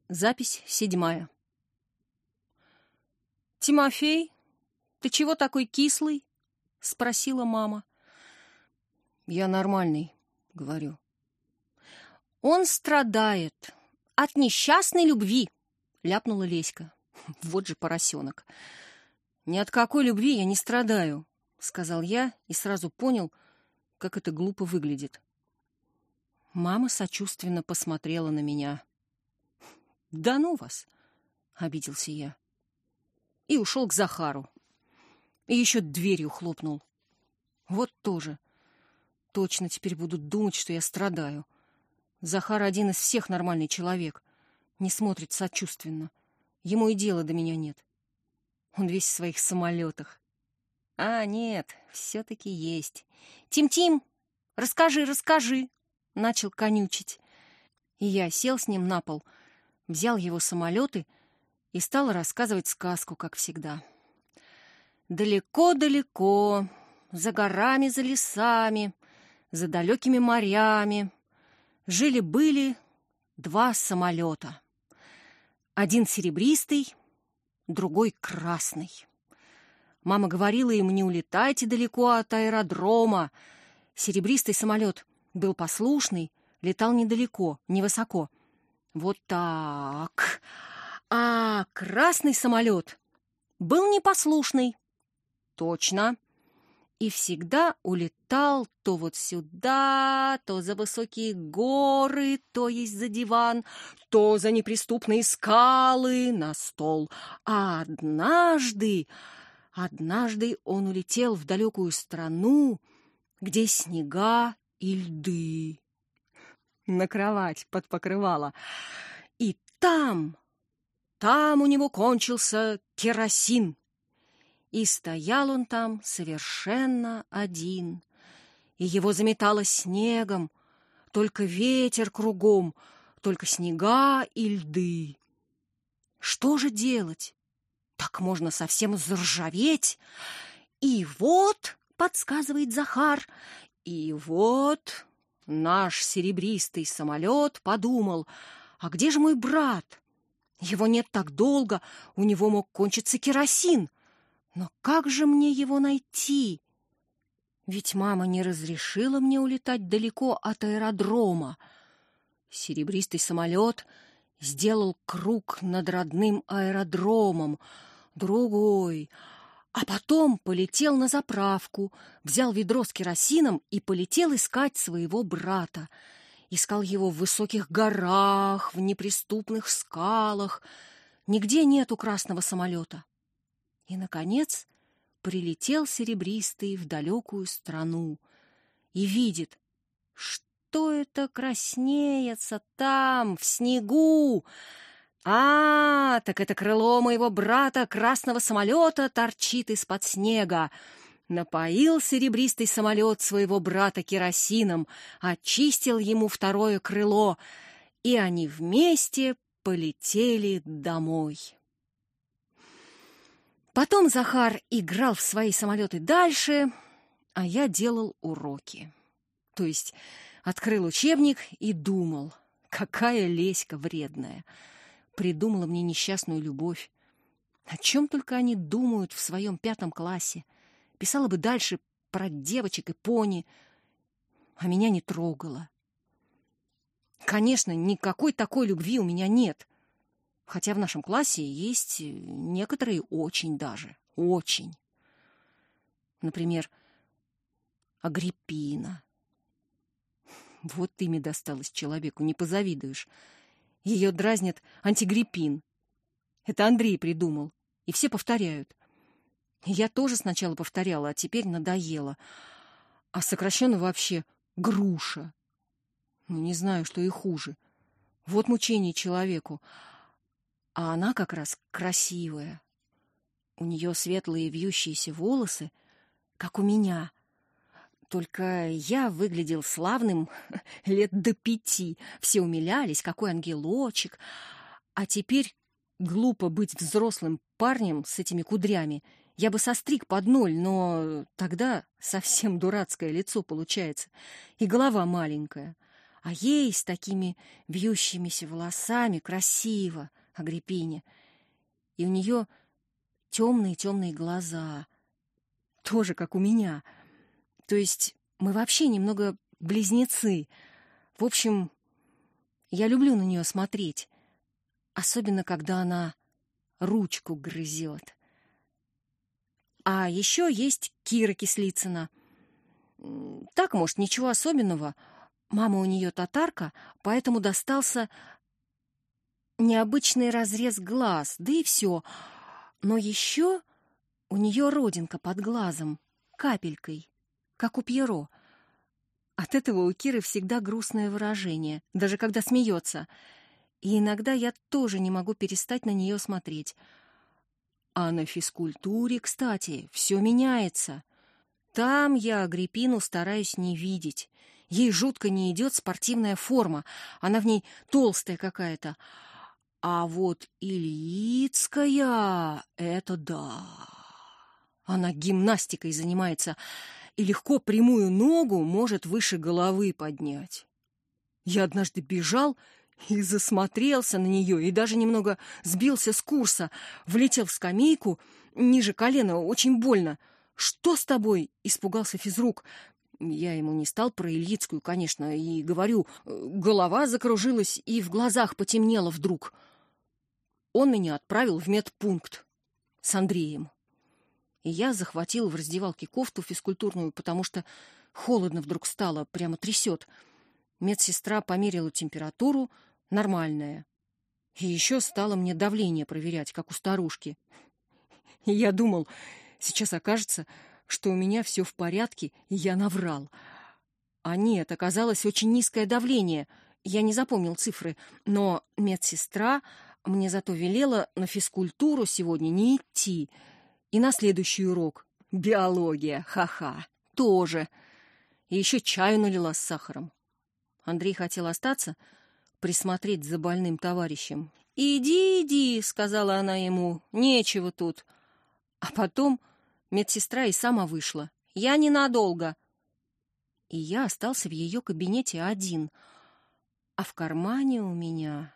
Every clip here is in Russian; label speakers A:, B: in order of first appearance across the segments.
A: Запись 7. «Тимофей, ты чего такой кислый?» — спросила мама.
B: «Я нормальный», — говорю.
A: «Он страдает от несчастной любви», — ляпнула Леська. Вот же поросенок.
B: «Ни от какой любви я не страдаю», — сказал я и сразу понял, как это глупо выглядит. Мама сочувственно посмотрела на меня. «Да ну вас!» — обиделся я. И ушел к Захару. И еще дверью хлопнул. Вот тоже. Точно теперь будут думать, что я страдаю. Захар один из всех нормальный человек. Не смотрит сочувственно. Ему и дела до меня нет. Он весь в своих самолетах. А, нет, все-таки есть. «Тим-Тим, расскажи!» — начал конючить. И я сел с ним на пол, взял его самолеты и стал рассказывать сказку, как всегда. Далеко-далеко, за горами, за лесами, за далекими морями жили-были 2 самолета. Один серебристый, другой красный. Мама говорила им: не улетайте далеко от аэродрома. Серебристый самолет был послушный, летал недалеко, невысоко. Вот так. А красный самолет был непослушный. Точно. И всегда улетал то вот сюда, то за высокие горы, то есть за диван, то за неприступные скалы на стол. А однажды он улетел в далекую страну, где снега и льды. На кровать под покрывало. И там у него кончился керосин. И стоял он там совершенно один. И его заметало снегом, только ветер кругом, только снега и льды. Что же делать? Так можно совсем заржаветь. И вот, подсказывает Захар, и вот наш серебристый самолет подумал: а где же мой брат? Его нет так долго, у него мог кончиться керосин. Но как же мне его найти? Ведь мама не разрешила мне улетать далеко от аэродрома. Серебристый самолет сделал круг над родным аэродромом, другой, а потом полетел на заправку, взял ведро с керосином и полетел искать своего брата. Искал его в высоких горах, в неприступных скалах. Нигде нету красного самолета. И, наконец, прилетел серебристый в далекую страну и видит, что это краснеется там, в снегу. А, так это крыло моего брата красного самолета торчит из-под снега. Напоил серебристый самолет своего брата керосином, очистил ему второе крыло, и они вместе полетели домой. Потом Захар играл в свои самолеты дальше, а я делал уроки. То есть открыл учебник и думал, какая Леська вредная. Придумала мне несчастную любовь. О чем только они думают в своем 5 классе. Писала бы дальше про девочек и пони, а меня не трогала. Конечно, никакой такой любви у меня нет. Хотя в нашем классе есть некоторые очень даже, очень. Например, Агриппина. Вот имя досталось человеку, не позавидуешь. Ее дразнят Антигриппин. Это Андрей придумал, и все повторяют. Я тоже сначала повторяла, а теперь надоело. А сокращенно вообще Груша. Ну, не знаю, что и хуже. Вот мучение человеку. А она как раз красивая. У нее светлые вьющиеся волосы, как у меня. Только я выглядел славным лет до 5. Все умилялись, какой ангелочек. А теперь глупо быть взрослым парнем с этими кудрями. Я бы состриг под 0, но тогда совсем дурацкое лицо получается. И голова маленькая. А ей с такими вьющимися волосами красиво, Агриппине. И у нее темные-темные глаза, тоже как у меня. То есть мы вообще немного близнецы. В общем, я люблю на нее смотреть, особенно когда она ручку грызет. А еще есть Кира Кислицына. Так, может, ничего особенного. Мама у нее татарка, поэтому достался необычный разрез глаз, да и все. Но еще у нее родинка под глазом, капелькой, как у Пьеро. От этого у Киры всегда грустное выражение, даже когда смеется. И иногда я тоже не могу перестать на нее смотреть. А на физкультуре, кстати, все меняется. Там я Агриппину стараюсь не видеть. Ей жутко не идет спортивная форма. Она в ней толстая какая-то. А вот Ильицкая — это да. Она гимнастикой занимается и легко прямую ногу может выше головы поднять. Я однажды бежал и засмотрелся на нее, и даже немного сбился с курса, влетел в скамейку, ниже колена, очень больно. «Что с тобой?» — испугался физрук. Я ему не стал про Ильицкую, конечно, и говорю, голова закружилась и в глазах потемнело вдруг. Он меня отправил в медпункт с Андреем. И я захватил в раздевалке кофту физкультурную, потому что холодно вдруг стало, прямо трясет. Медсестра померила температуру, нормальная. И еще стала мне давление проверять, как у старушки. И я думал, сейчас окажется, что у меня все в порядке, и я наврал. А нет, оказалось очень низкое давление. Я не запомнил цифры, но медсестра мне зато велела на физкультуру сегодня не идти. И на следующий урок. Биология, ха-ха, тоже. И еще чаю налила с сахаром. Андрей хотел остаться, присмотреть за больным товарищем. «Иди, иди», — сказала она ему, — «нечего тут». А потом медсестра и сама вышла. «Я ненадолго». И я остался в ее кабинете один. А в кармане у меня...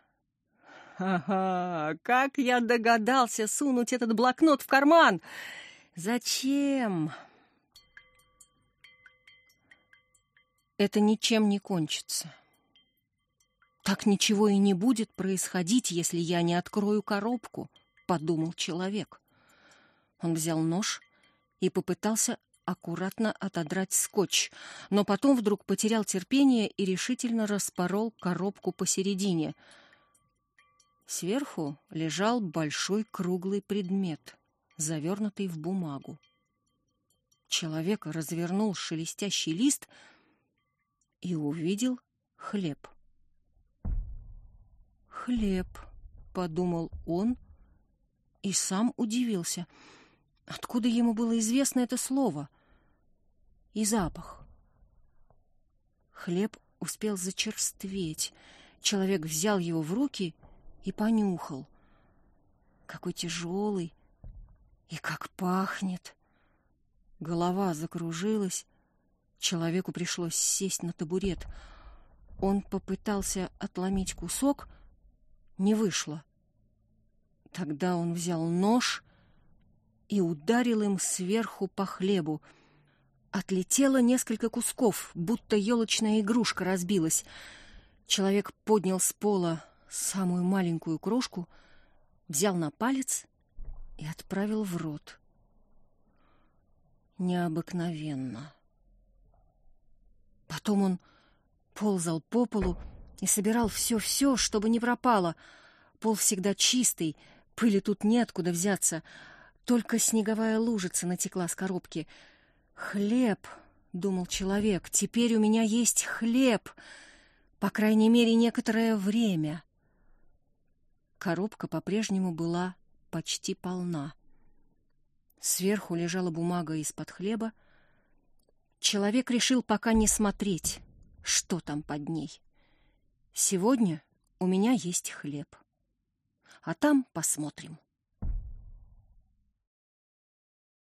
B: Ага, как я догадался сунуть этот блокнот в карман! Зачем? Это ничем не кончится. Так ничего и не будет происходить, если я не открою коробку, подумал человек. Он взял нож и попытался аккуратно отодрать скотч, но потом вдруг потерял терпение и решительно распорол коробку посередине. Сверху лежал большой круглый предмет, завернутый в бумагу. Человек развернул шелестящий лист и увидел хлеб. «Хлеб», — подумал он и сам удивился. Откуда ему было известно это слово? И запах. Хлеб успел зачерстветь. Человек взял его в руки и понюхал. Какой тяжелый и как пахнет. Голова закружилась. Человеку пришлось сесть на табурет. Он попытался отломить кусок, не вышло. Тогда он взял нож и ударил им сверху по хлебу. Отлетело несколько кусков, будто елочная игрушка разбилась. Человек поднял с пола самую маленькую крошку, взял на палец и отправил в рот. Необыкновенно. Потом он ползал по полу и собирал все-все, чтобы не пропало. Пол всегда чистый, пыли тут неоткуда взяться. Только снеговая лужица натекла с коробки. «Хлеб», — думал человек, — «теперь у меня есть хлеб, по крайней мере, некоторое время». Коробка по-прежнему была почти полна. Сверху лежала бумага из-под хлеба. Человек решил пока не смотреть, что там под ней. Сегодня у меня есть хлеб, а там посмотрим.